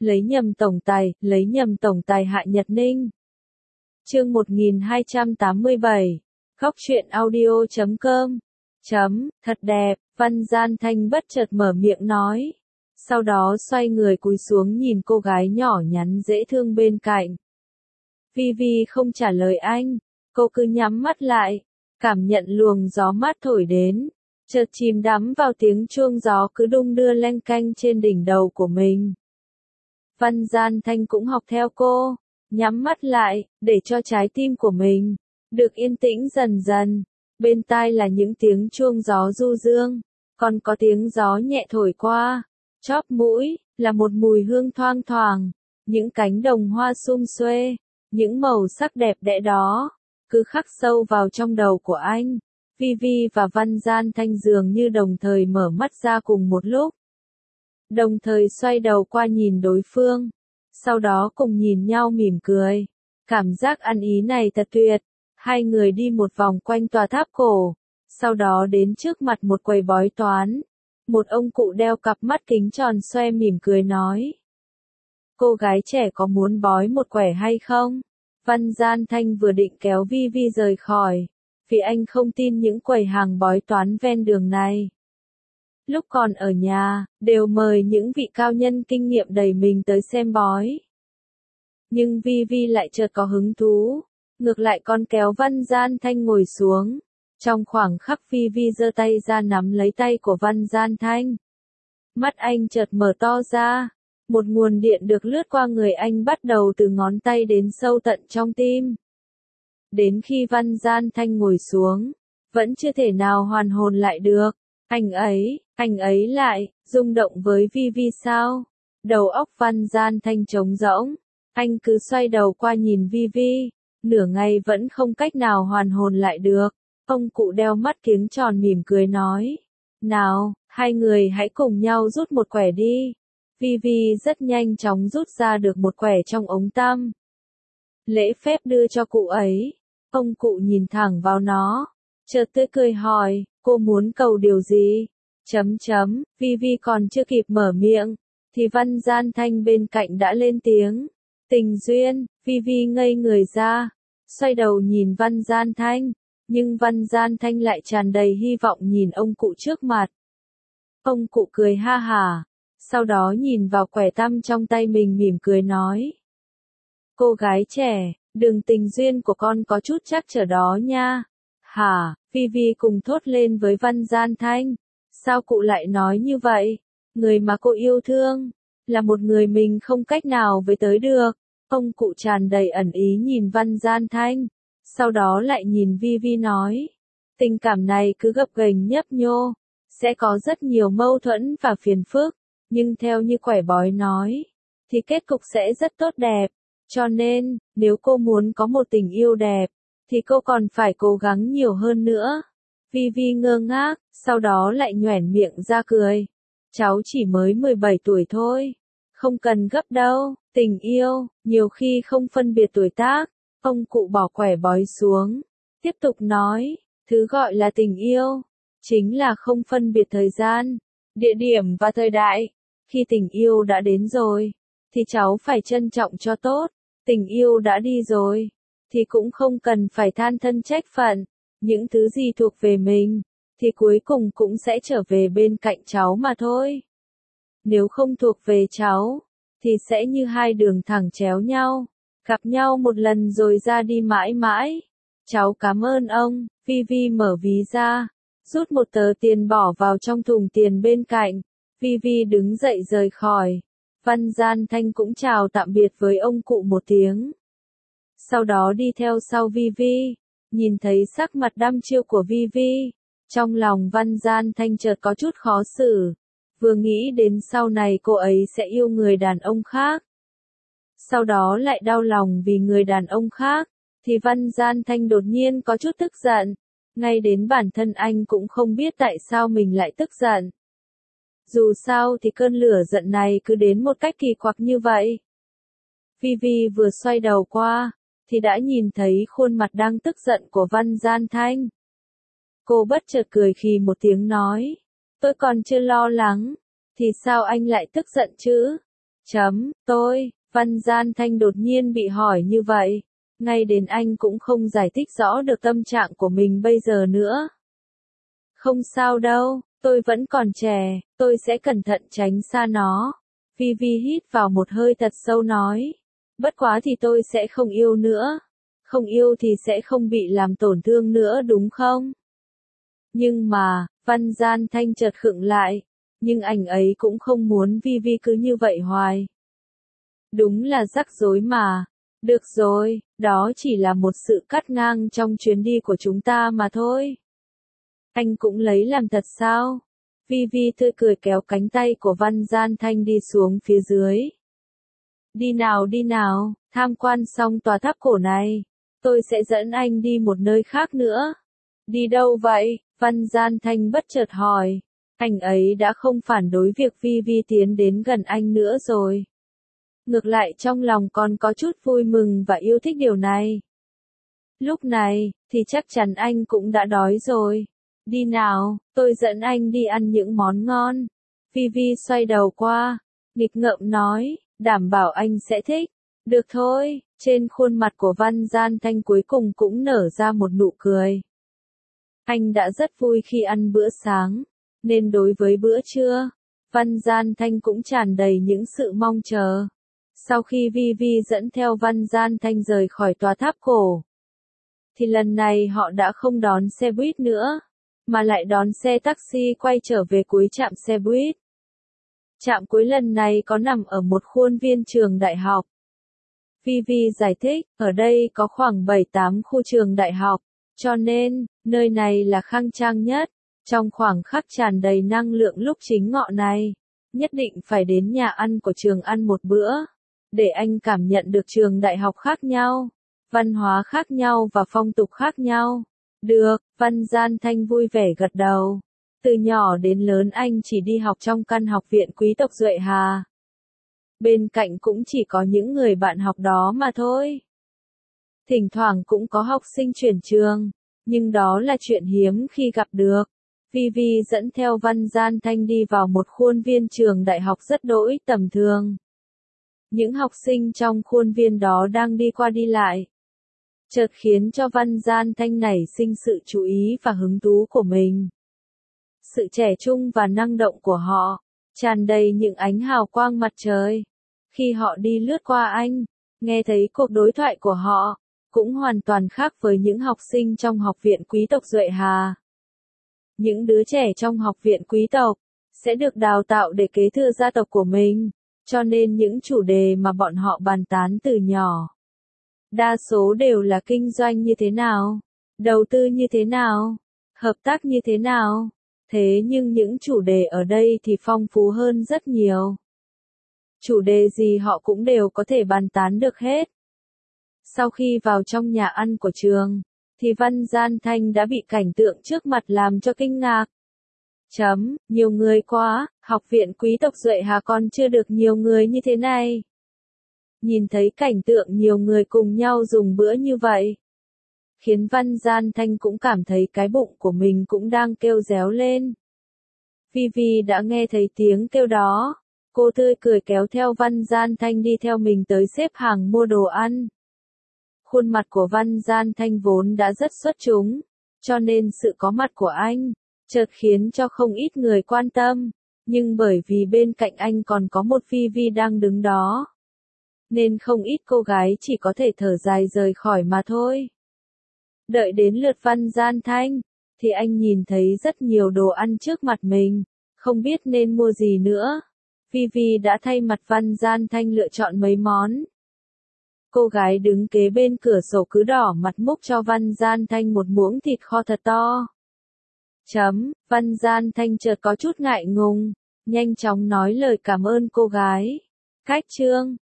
lấy nhầm tổng tài Hạ Nhật Ninh. Chương 1287, Góc truyện audio.com. Thật đẹp, Văn Gian Thanh bất chợt mở miệng nói. Sau đó xoay người cúi xuống nhìn cô gái nhỏ nhắn dễ thương bên cạnh. Vi Vi không trả lời anh, cô cứ nhắm mắt lại, cảm nhận luồng gió mát thổi đến, chợt chìm đắm vào tiếng chuông gió cứ đung đưa leng keng trên đỉnh đầu của mình. Văn Gian Thanh cũng học theo cô, nhắm mắt lại, để cho trái tim của mình được yên tĩnh dần dần. Bên tai là những tiếng chuông gió du dương, còn có tiếng gió nhẹ thổi qua, chóp mũi là một mùi hương thoang thoảng, những cánh đồng hoa sum xuê, những màu sắc đẹp đẽ đó cứ khắc sâu vào trong đầu của anh. Vi Vi và Văn Gian Thanh dường như đồng thời mở mắt ra cùng một lúc, đồng thời xoay đầu qua nhìn đối phương, sau đó cùng nhìn nhau mỉm cười. Cảm giác ăn ý này thật tuyệt. Hai người đi một vòng quanh tòa tháp cổ, sau đó đến trước mặt một quầy bói toán. Một ông cụ đeo cặp mắt kính tròn xoe mỉm cười nói: "Cô gái trẻ có muốn bói một quẻ hay không?" Văn Gian Thanh vừa định kéo Vi Vi rời khỏi, vì anh không tin những quầy hàng bói toán ven đường này. Lúc còn ở nhà, đều mời những vị cao nhân kinh nghiệm đầy mình tới xem bói. Nhưng Vi Vi lại chợt có hứng thú, ngược lại còn kéo Văn Gian Thanh ngồi xuống. Trong khoảng khắc Vi Vi giơ tay ra nắm lấy tay của Văn Gian Thanh. Mắt anh chợt mở to ra, một nguồn điện được lướt qua người anh bắt đầu từ ngón tay đến sâu tận trong tim. Đến khi Văn Gian Thanh ngồi xuống, vẫn chưa thể nào hoàn hồn lại được. Anh ấy lại rung động với Vi Vi sao? Đầu óc Văn Gian Thanh trống rỗng, anh cứ xoay đầu qua nhìn Vi Vi, nửa ngày vẫn không cách nào hoàn hồn lại được. Ông cụ đeo mắt kiếng tròn mỉm cười nói: "Nào, hai người hãy cùng nhau rút một quẻ đi." Vi Vi rất nhanh chóng rút ra được một quẻ trong ống tăm. Lễ phép đưa cho cụ ấy, ông cụ nhìn thẳng vào nó, chợt tươi cười hỏi: "Cô muốn cầu điều gì?" Vi Vi còn chưa kịp mở miệng, thì Văn Gian Thanh bên cạnh đã lên tiếng: "Tình duyên." Vi Vi ngây người ra, xoay đầu nhìn Văn Gian Thanh, nhưng Văn Gian Thanh lại tràn đầy hy vọng nhìn ông cụ trước mặt. Ông cụ cười ha hả, sau đó nhìn vào quẻ tăm trong tay mình mỉm cười nói: "Cô gái trẻ, đường tình duyên của con có chút trắc trở đó nha." "Hả?" Vi Vi cùng thốt lên với Văn Gian Thanh. "Sao cụ lại nói như vậy? Người mà cô yêu thương là một người mình không cách nào với tới được." Ông cụ tràn đầy ẩn ý nhìn Văn Gian Thanh, sau đó lại nhìn Vi Vi nói: "Tình cảm này cứ gập ghềnh nhấp nhô, sẽ có rất nhiều mâu thuẫn và phiền phức, nhưng theo như quẻ bói nói, thì kết cục sẽ rất tốt đẹp. Cho nên, nếu cô muốn có một tình yêu đẹp, thì cô còn phải cố gắng nhiều hơn nữa." Vi Vi ngơ ngác, sau đó lại nhoẻn miệng ra cười: "Cháu chỉ mới 17 tuổi thôi, không cần gấp đâu, tình yêu, nhiều khi không phân biệt tuổi tác." Ông cụ bỏ quẻ bói xuống, tiếp tục nói: "Thứ gọi là tình yêu, chính là không phân biệt thời gian, địa điểm và thời đại. Khi tình yêu đã đến rồi, thì cháu phải trân trọng cho tốt. Tình yêu đã đi rồi, thì cũng không cần phải than thân trách phận. Những thứ gì thuộc về mình, thì cuối cùng cũng sẽ trở về bên cạnh cháu mà thôi. Nếu không thuộc về cháu, thì sẽ như hai đường thẳng chéo nhau, gặp nhau một lần rồi ra đi mãi mãi. Cháu cảm ơn ông." Vi Vi mở ví ra, rút một tờ tiền bỏ vào trong thùng tiền bên cạnh. Vi Vi đứng dậy rời khỏi. Văn Gian Thanh cũng chào tạm biệt với ông cụ một tiếng, sau đó đi theo sau Vi Vi. Nhìn thấy sắc mặt đăm chiêu của Vi Vi, trong lòng Văn Gian Thanh chợt có chút khó xử. Vừa nghĩ đến sau này cô ấy sẽ yêu người đàn ông khác, sau đó lại đau lòng vì người đàn ông khác, thì Văn Gian Thanh đột nhiên có chút tức giận. Ngay đến bản thân anh cũng không biết tại sao mình lại tức giận. Dù sao thì cơn lửa giận này cứ đến một cách kỳ quặc như vậy. Vi Vi vừa xoay đầu qua, thì đã nhìn thấy khuôn mặt đang tức giận của Văn Gian Thanh. Cô bất chợt cười khì một tiếng nói: "Tôi còn chưa lo lắng, thì sao anh lại tức giận chứ?" Văn Gian Thanh đột nhiên bị hỏi như vậy. Ngay đến anh cũng không giải thích rõ được tâm trạng của mình bây giờ nữa. Không sao đâu, tôi vẫn còn trẻ, tôi sẽ cẩn thận tránh xa nó. Vivi hít vào một hơi thật sâu nói. Bất quá thì tôi sẽ không yêu nữa. Không yêu thì sẽ không bị làm tổn thương nữa đúng không? Nhưng mà, Văn Gian Thanh chợt khựng lại. Nhưng anh ấy cũng không muốn Vivi cứ như vậy hoài. Đúng là rắc rối mà. Được rồi, đó chỉ là một sự cắt ngang trong chuyến đi của chúng ta mà thôi. Anh cũng lấy làm thật sao? Vivi tươi cười kéo cánh tay của Văn Gian Thanh đi xuống phía dưới. Đi nào, tham quan xong tòa tháp cổ này. Tôi sẽ dẫn anh đi một nơi khác nữa. Đi đâu vậy? Văn Gian Thanh bất chợt hỏi. Anh ấy đã không phản đối việc Vivi tiến đến gần anh nữa rồi. Ngược lại trong lòng còn có chút vui mừng và yêu thích điều này. Lúc này, thì chắc chắn anh cũng đã đói rồi. Đi nào, tôi dẫn anh đi ăn những món ngon. Vivi xoay đầu qua, nghịch ngợm nói, đảm bảo anh sẽ thích. Được thôi, trên khuôn mặt của Văn Gian Thanh cuối cùng cũng nở ra một nụ cười. Anh đã rất vui khi ăn bữa sáng, nên đối với bữa trưa, Văn Gian Thanh cũng tràn đầy những sự mong chờ. Sau khi Vivi dẫn theo Văn Gian Thanh rời khỏi tòa tháp cổ, thì lần này họ đã không đón xe buýt nữa, mà lại đón xe taxi quay trở về cuối trạm xe buýt. Trạm cuối lần này có nằm ở một khuôn viên trường đại học. Vivi giải thích, ở đây có khoảng 7-8 khu trường đại học, cho nên, nơi này là khang trang nhất. Trong khoảng khắc tràn đầy năng lượng lúc chính ngọ này, nhất định phải đến nhà ăn của trường ăn một bữa, để anh cảm nhận được trường đại học khác nhau, văn hóa khác nhau và phong tục khác nhau. Được, Văn Gian Thanh vui vẻ gật đầu. Từ nhỏ đến lớn anh chỉ đi học trong căn học viện quý tộc Duệ Hà. Bên cạnh cũng chỉ có những người bạn học đó mà thôi. Thỉnh thoảng cũng có học sinh chuyển trường, nhưng đó là chuyện hiếm khi gặp được. Vivi dẫn theo Văn Gian Thanh đi vào một khuôn viên trường đại học rất đỗi tầm thường. Những học sinh trong khuôn viên đó đang đi qua đi lại, chợt khiến cho Văn Gian Thanh nảy sinh sự chú ý và hứng thú của mình. Sự trẻ trung và năng động của họ, tràn đầy những ánh hào quang mặt trời. Khi họ đi lướt qua anh, nghe thấy cuộc đối thoại của họ, cũng hoàn toàn khác với những học sinh trong học viện quý tộc Duệ Hà. Những đứa trẻ trong học viện quý tộc, sẽ được đào tạo để kế thừa gia tộc của mình, cho nên những chủ đề mà bọn họ bàn tán từ nhỏ, đa số đều là kinh doanh như thế nào, đầu tư như thế nào, hợp tác như thế nào. Thế nhưng những chủ đề ở đây thì phong phú hơn rất nhiều. Chủ đề gì họ cũng đều có thể bàn tán được hết. Sau khi vào trong nhà ăn của trường, thì Văn Gian Thanh đã bị cảnh tượng trước mặt làm cho kinh ngạc. Nhiều người quá, học viện quý tộc Duệ Hà còn chưa được nhiều người như thế này. Nhìn thấy cảnh tượng nhiều người cùng nhau dùng bữa như vậy, khiến Văn Gian Thanh cũng cảm thấy cái bụng của mình cũng đang kêu réo lên. Vivi đã nghe thấy tiếng kêu đó, cô tươi cười kéo theo Văn Gian Thanh đi theo mình tới xếp hàng mua đồ ăn. Khuôn mặt của Văn Gian Thanh vốn đã rất xuất chúng, cho nên sự có mặt của anh, chợt khiến cho không ít người quan tâm, nhưng bởi vì bên cạnh anh còn có một Vivi đang đứng đó, nên không ít cô gái chỉ có thể thở dài rời khỏi mà thôi. Đợi đến lượt Văn Gian Thanh, thì anh nhìn thấy rất nhiều đồ ăn trước mặt mình, không biết nên mua gì nữa. Vivi đã thay mặt Văn Gian Thanh lựa chọn mấy món. Cô gái đứng kế bên cửa sổ cứ đỏ mặt múc cho Văn Gian Thanh một muỗng thịt kho thật to. Văn Gian Thanh chợt có chút ngại ngùng, nhanh chóng nói lời cảm ơn cô gái. Khách trương,